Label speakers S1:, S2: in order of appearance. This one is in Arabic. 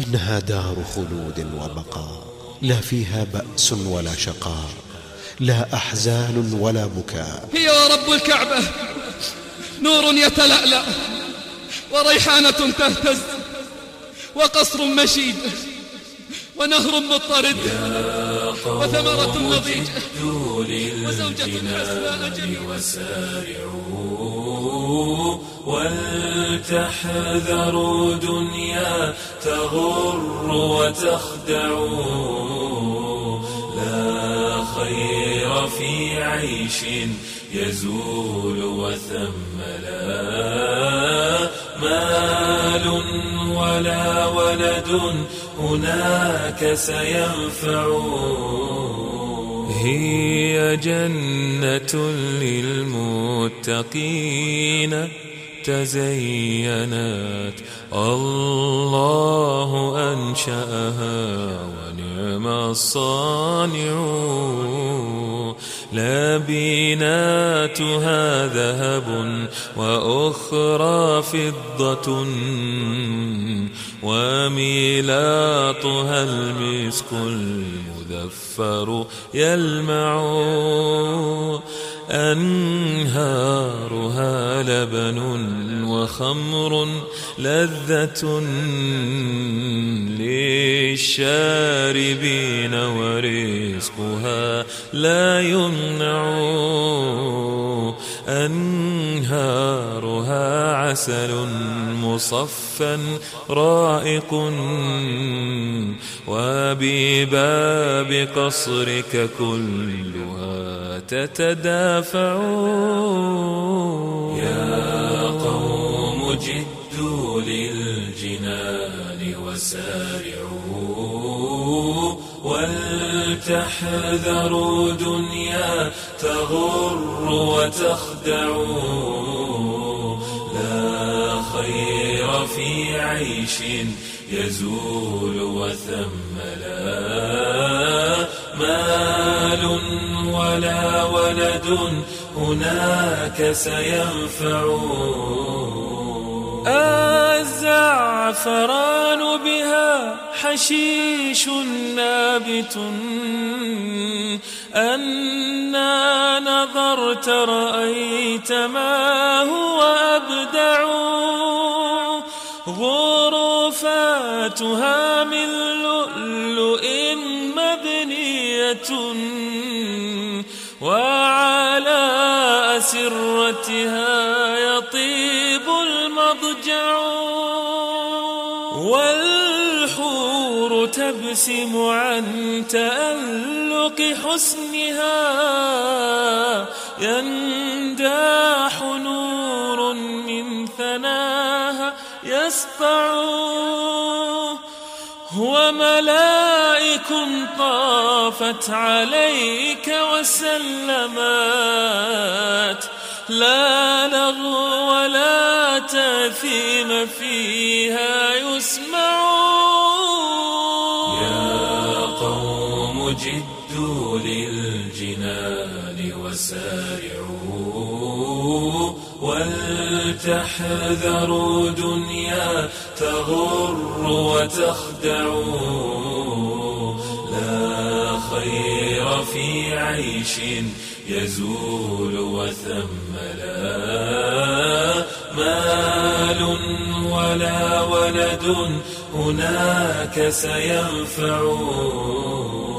S1: إنها دار خلود وبقاء، لا فيها بأس ولا شقاء، لا أحزان ولا بكاء.
S2: هي ورب الكعبة نور يتلألأ، وريحانة تهتز، وقصر مشيد، ونهر مضطرد، وثمرة نضيجة، وزوجة حسناء جميلة.
S3: وسارعوا ولتحذروا دنيا تغر وتخدعوا، لا خير في عيش يزول وثم لا مال ولا ولد هناك سينفع. هي جنة للمتقين تزينت، الله أنشأها ونعم الصانع. لبناتها ذهب وأخرى فضة، وميلاطها المسك المذفر يلمع. أنهارها لبن وخمر لذة للشاربين، ورزقها لا يمنع. أنهارها عسل مصفى رائق، وبباب قصرك كلها تتدافع. يا قوم جدوا للجنان وسارعوا، ولتحذروا دنيا تغر وتخدعوا، لا خير في عيش يزول وثم لا مال ولا ولد هناك سينفع. الزعفران بها حشيش نابت، أنا نظرت رأيت ما هو أبدع. غرفاتها من لؤلؤ مبنية، وعلى أسرتها يطيب المضجع. والحور تبسم عن تألق حسنها، ينداح نور من ثناها يسطع. وملائك طافت عليك وسلمت، لا لغو ولا تأثيم فيها يسمع. يا قوم جدوا للجنان وسارعوا، ولتحذروا دنيا تغر وتخدعوا، لا خير في عيش يزول وثم لا مال ولا ولد هناك سينفع.